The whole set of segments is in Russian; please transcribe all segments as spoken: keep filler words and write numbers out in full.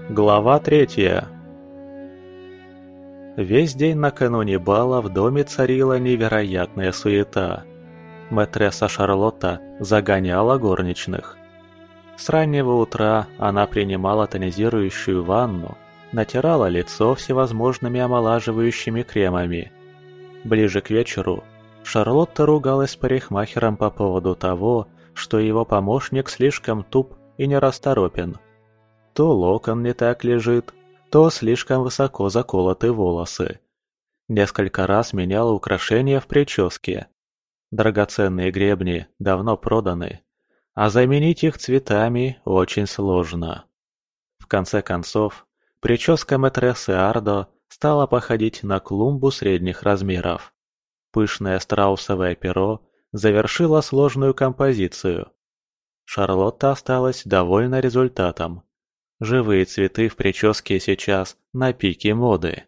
Глава третья. Весь день накануне бала в доме царила невероятная суета. Мэтресса Шарлотта загоняла горничных. С раннего утра она принимала тонизирующую ванну, натирала лицо всевозможными омолаживающими кремами. Ближе к вечеру Шарлотта ругалась с парикмахером по поводу того, что его помощник слишком туп и нерасторопен. То локон не так лежит, то слишком высоко заколоты волосы. Несколько раз меняла украшения в прическе. Драгоценные гребни давно проданы, а заменить их цветами очень сложно. В конце концов, прическа мэтрессы Ардо стала походить на клумбу средних размеров. Пышное страусовое перо завершило сложную композицию. Шарлотта осталась довольна результатом. Живые цветы в прическе сейчас на пике моды.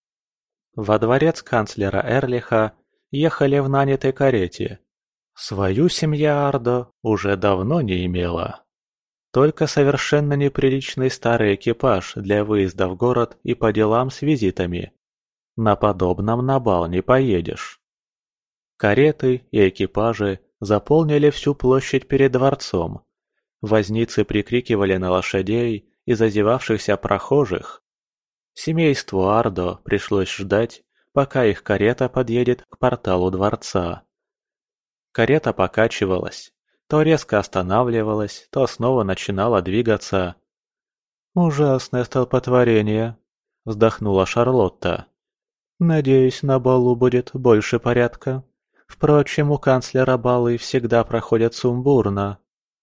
Во дворец канцлера Эрлиха ехали в нанятой карете. Свою семья Ардо уже давно не имела. Только совершенно неприличный старый экипаж для выезда в город и по делам с визитами. На подобном на бал не поедешь. Кареты и экипажи заполнили всю площадь перед дворцом. Возницы прикрикивали на лошадей и зазевавшихся прохожих. Семейству Ардо пришлось ждать, пока их карета подъедет к порталу дворца. Карета покачивалась, то резко останавливалась, то снова начинала двигаться. «Ужасное столпотворение», — вздохнула Шарлотта. «Надеюсь, на балу будет больше порядка. Впрочем, у канцлера балы всегда проходят сумбурно».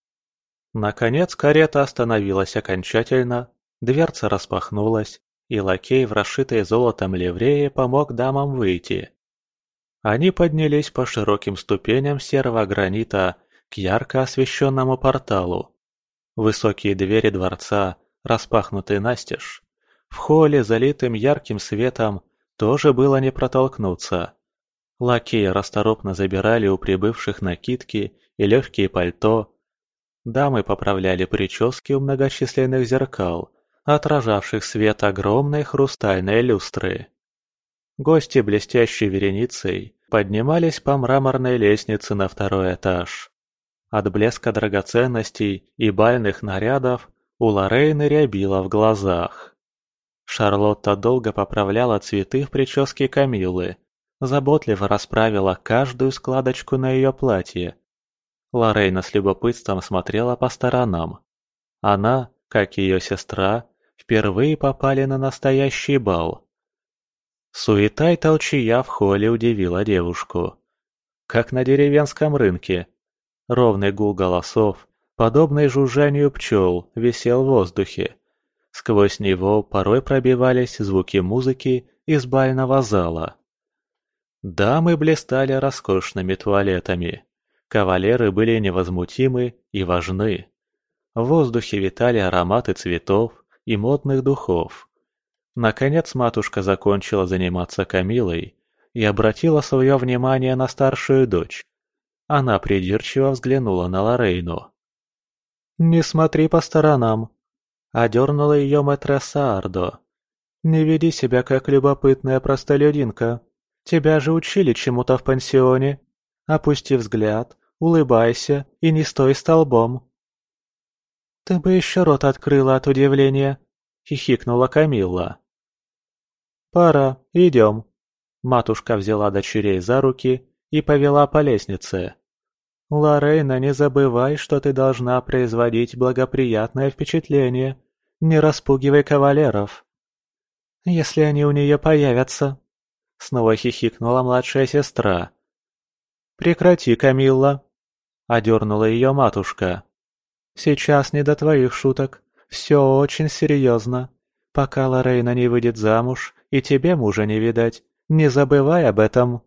Наконец карета остановилась окончательно, дверца распахнулась, и лакей в расшитой золотом ливрее помог дамам выйти. Они поднялись по широким ступеням серого гранита к ярко освещенному порталу. Высокие двери дворца распахнуты настежь. В холле, залитым ярким светом, тоже было не протолкнуться. Лакеи расторопно забирали у прибывших накидки и легкие пальто. Дамы поправляли прически у многочисленных зеркал, отражавших свет огромной хрустальной люстры. Гости блестящей вереницей поднимались по мраморной лестнице на второй этаж. От блеска драгоценностей и бальных нарядов у Лоррейны рябило в глазах. Шарлотта долго поправляла цветы в прическе Камиллы, заботливо расправила каждую складочку на ее платье. Лоррейна с любопытством смотрела по сторонам. Она, как и ее сестра, впервые попали на настоящий бал. Суета и толчая в холле удивила девушку. Как на деревенском рынке. Ровный гул голосов, подобный жужжанию пчел, висел в воздухе. Сквозь него порой пробивались звуки музыки из бального зала. Дамы блистали роскошными туалетами. Кавалеры были невозмутимы и важны. В воздухе витали ароматы цветов и модных духов. Наконец матушка закончила заниматься Камиллой и обратила свое внимание на старшую дочь. Она придирчиво взглянула на Лоррейну. «Не смотри по сторонам», — одернула ее мэтресса Ардо. «Не веди себя как любопытная простолюдинка. Тебя же учили чему-то в пансионе. Опусти взгляд, улыбайся и не стой столбом». «Ты бы еще рот открыла от удивления», — хихикнула Камилла. «Пора, идем». Матушка взяла дочерей за руки и повела по лестнице. «Лоррейна, не забывай, что ты должна производить благоприятное впечатление. Не распугивай кавалеров». «Если они у нее появятся», — снова хихикнула младшая сестра. «Прекрати, Камилла», — одернула ее матушка. «Сейчас не до твоих шуток. Все очень серьезно. Пока Лоррейна не выйдет замуж, и тебе мужа не видать. Не забывай об этом».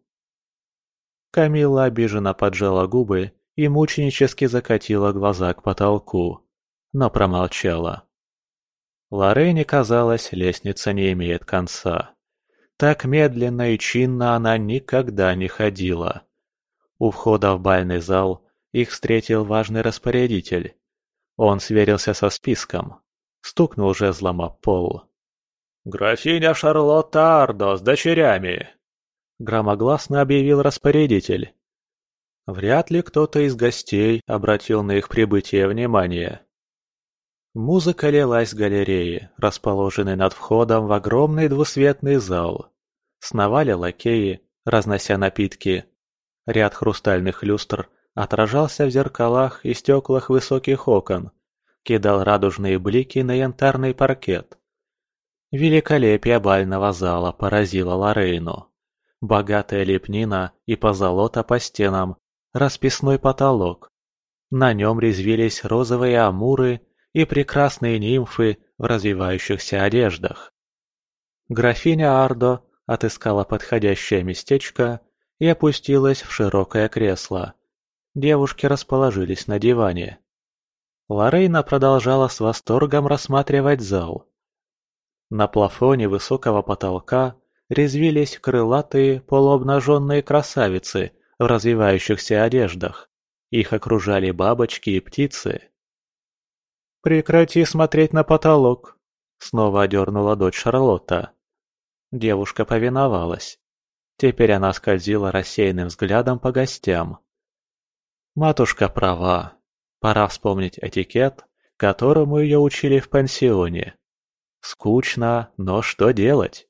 Камилла обиженно поджала губы и мученически закатила глаза к потолку, но промолчала. Лоррейне казалось, лестница не имеет конца. Так медленно и чинно она никогда не ходила. У входа в бальный зал их встретил важный распорядитель. Он сверился со списком. Стукнул жезлом об пол. «Графиня Шарлотта Ардо с дочерями!» Громогласно объявил распорядитель. Вряд ли кто-то из гостей обратил на их прибытие внимание. Музыка лилась с галереи, расположенной над входом в огромный двусветный зал. Сновали лакеи, разнося напитки. Ряд хрустальных люстр отражался в зеркалах и стеклах высоких окон, кидал радужные блики на янтарный паркет. Великолепие бального зала поразило Лорейну. Богатая лепнина и позолота по стенам, расписной потолок. На нем резвились розовые амуры и прекрасные нимфы в развивающихся одеждах. Графиня Ардо отыскала подходящее местечко и опустилась в широкое кресло. Девушки расположились на диване. Лорейна продолжала с восторгом рассматривать зал. На плафоне высокого потолка резвились крылатые полуобнаженные красавицы в развивающихся одеждах. Их окружали бабочки и птицы. «Прекрати смотреть на потолок!» — снова одернула дочь Шарлотта. Девушка повиновалась. Теперь она скользила рассеянным взглядом по гостям. Матушка права. Пора вспомнить этикет, которому ее учили в пансионе. Скучно, но что делать?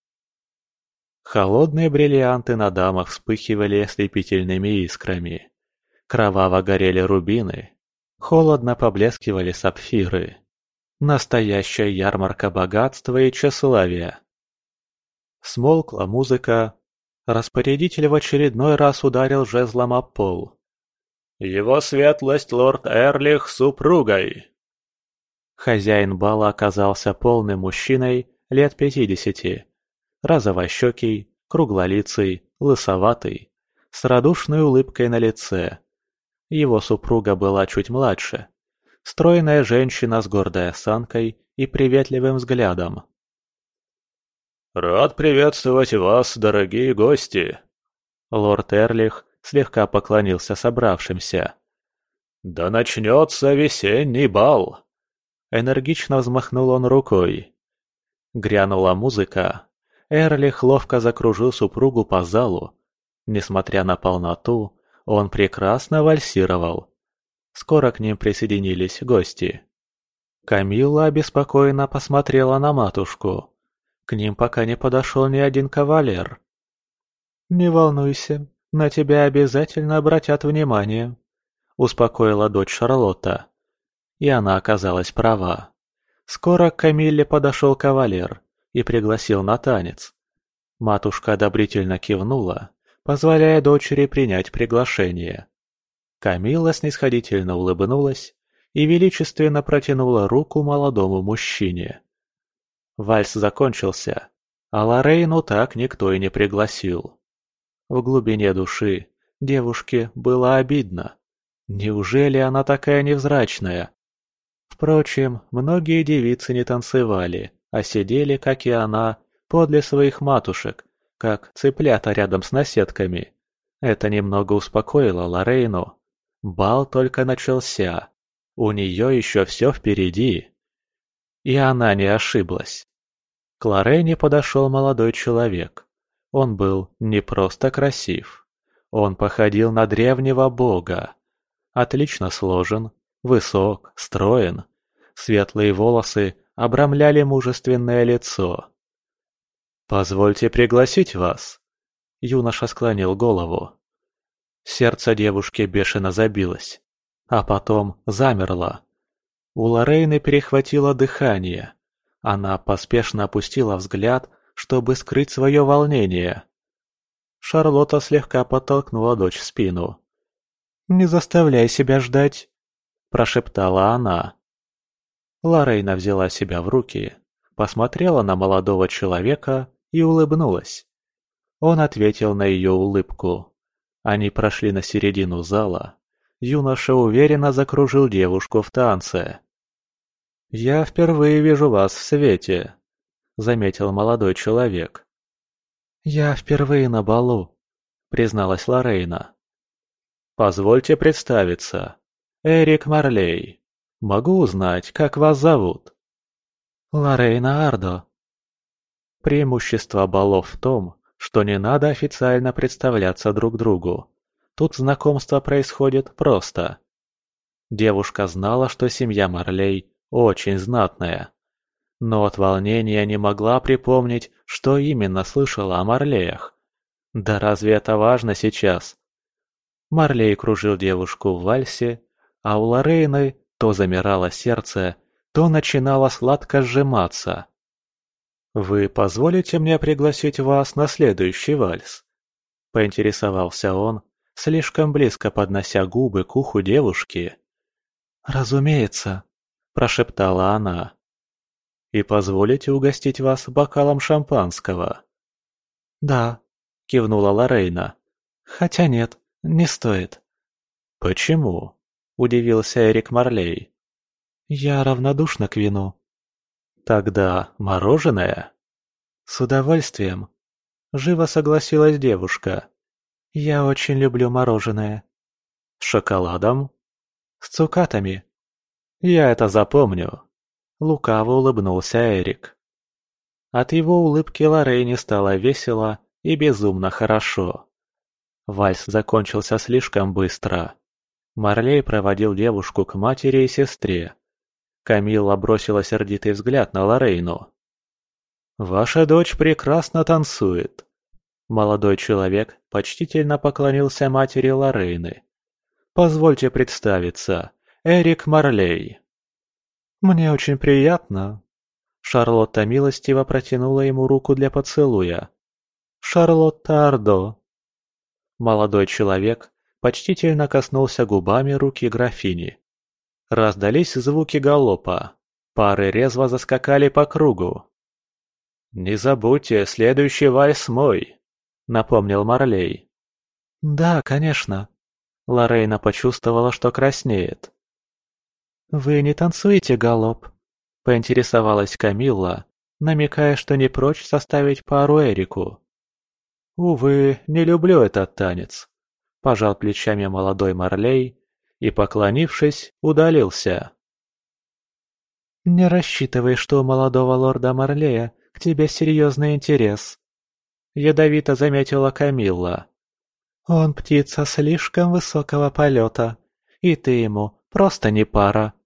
Холодные бриллианты на дамах вспыхивали ослепительными искрами. Кроваво горели рубины. Холодно поблескивали сапфиры. Настоящая ярмарка богатства и тщеславия. Смолкла музыка. Распорядитель в очередной раз ударил жезлом об пол. «Его светлость лорд Эрлих с супругой!» Хозяин бала оказался полным мужчиной лет пятидесяти. Розовощекий, круглолицый, лысоватый, с радушной улыбкой на лице. Его супруга была чуть младше. Стройная женщина с гордой осанкой и приветливым взглядом. «Рад приветствовать вас, дорогие гости!» Лорд Эрлих слегка поклонился собравшимся. «Да начнется весенний бал!» Энергично взмахнул он рукой. Грянула музыка. Эрлих ловко закружил супругу по залу. Несмотря на полноту, он прекрасно вальсировал. Скоро к ним присоединились гости. Камилла обеспокоенно посмотрела на матушку. К ним пока не подошел ни один кавалер. «Не волнуйся, на тебя обязательно обратят внимание», — успокоила дочь Шарлотта. И она оказалась права. Скоро к Камилле подошел кавалер и пригласил на танец. Матушка одобрительно кивнула, позволяя дочери принять приглашение. Камилла снисходительно улыбнулась и величественно протянула руку молодому мужчине. Вальс закончился, а Лорейну так никто и не пригласил. В глубине души девушке было обидно. Неужели она такая невзрачная? Впрочем, многие девицы не танцевали, а сидели, как и она, подле своих матушек, как цыплята рядом с наседками. Это немного успокоило Лорейну. Бал только начался. У нее еще все впереди. И она не ошиблась. К Лорейне подошел молодой человек. Он был не просто красив. Он походил на древнего бога. Отлично сложен, высок, строен. Светлые волосы обрамляли мужественное лицо. «Позвольте пригласить вас», — юноша склонил голову. Сердце девушки бешено забилось, а потом замерло. У Лорейны перехватило дыхание. Она поспешно опустила взгляд, чтобы скрыть свое волнение. Шарлотта слегка подтолкнула дочь в спину. «Не заставляй себя ждать», – прошептала она. Лорейна взяла себя в руки, посмотрела на молодого человека и улыбнулась. Он ответил на ее улыбку. Они прошли на середину зала. Юноша уверенно закружил девушку в танце. «Я впервые вижу вас в свете», — заметил молодой человек. «Я впервые на балу», — призналась Лорейна. «Позвольте представиться. Эрик Марлей. Могу узнать, как вас зовут?» Лорейна Ардо. Преимущество балов в том, что не надо официально представляться друг другу. Тут знакомство происходит просто. Девушка знала, что семья Марлей очень знатная. Но от волнения не могла припомнить, что именно слышала о Марлеях. Да разве это важно сейчас? Марлей кружил девушку в вальсе, а у Лорейны то замирало сердце, то начинало сладко сжиматься. «Вы позволите мне пригласить вас на следующий вальс?» – поинтересовался он, слишком близко поднося губы к уху девушки. «Разумеется», – прошептала она. «И позволите угостить вас бокалом шампанского?» «Да», – кивнула Лорейна. «Хотя нет, не стоит». «Почему?» – удивился Эрик Марлей. «Я равнодушна к вину». «Тогда мороженое?» «С удовольствием», – живо согласилась девушка. «Я очень люблю мороженое». «С шоколадом?» «С цукатами». «Я это запомню», – лукаво улыбнулся Эрик. От его улыбки Лорейне стало весело и безумно хорошо. Вальс закончился слишком быстро. Марлей проводил девушку к матери и сестре. Камилла бросила сердитый взгляд на Лорейну. «Ваша дочь прекрасно танцует». Молодой человек почтительно поклонился матери Лорейны. «Позвольте представиться, Эрик Марлей». «Мне очень приятно». Шарлотта милостиво протянула ему руку для поцелуя. «Шарлотта Ардо». Молодой человек почтительно коснулся губами руки графини. Раздались звуки галопа. Пары резво заскакали по кругу. «Не забудьте, следующий вальс мой», — напомнил Марлей. «Да, конечно». Лорейна почувствовала, что краснеет. «Вы не танцуете галоп?» — поинтересовалась Камилла, намекая, что не прочь составить пару Эрику. «Увы, не люблю этот танец», — пожал плечами молодой Марлей и, поклонившись, удалился. «Не рассчитывай, что у молодого лорда Марлея к тебе серьезный интерес», — ядовито заметила Камилла. «Он птица слишком высокого полета, и ты ему просто не пара».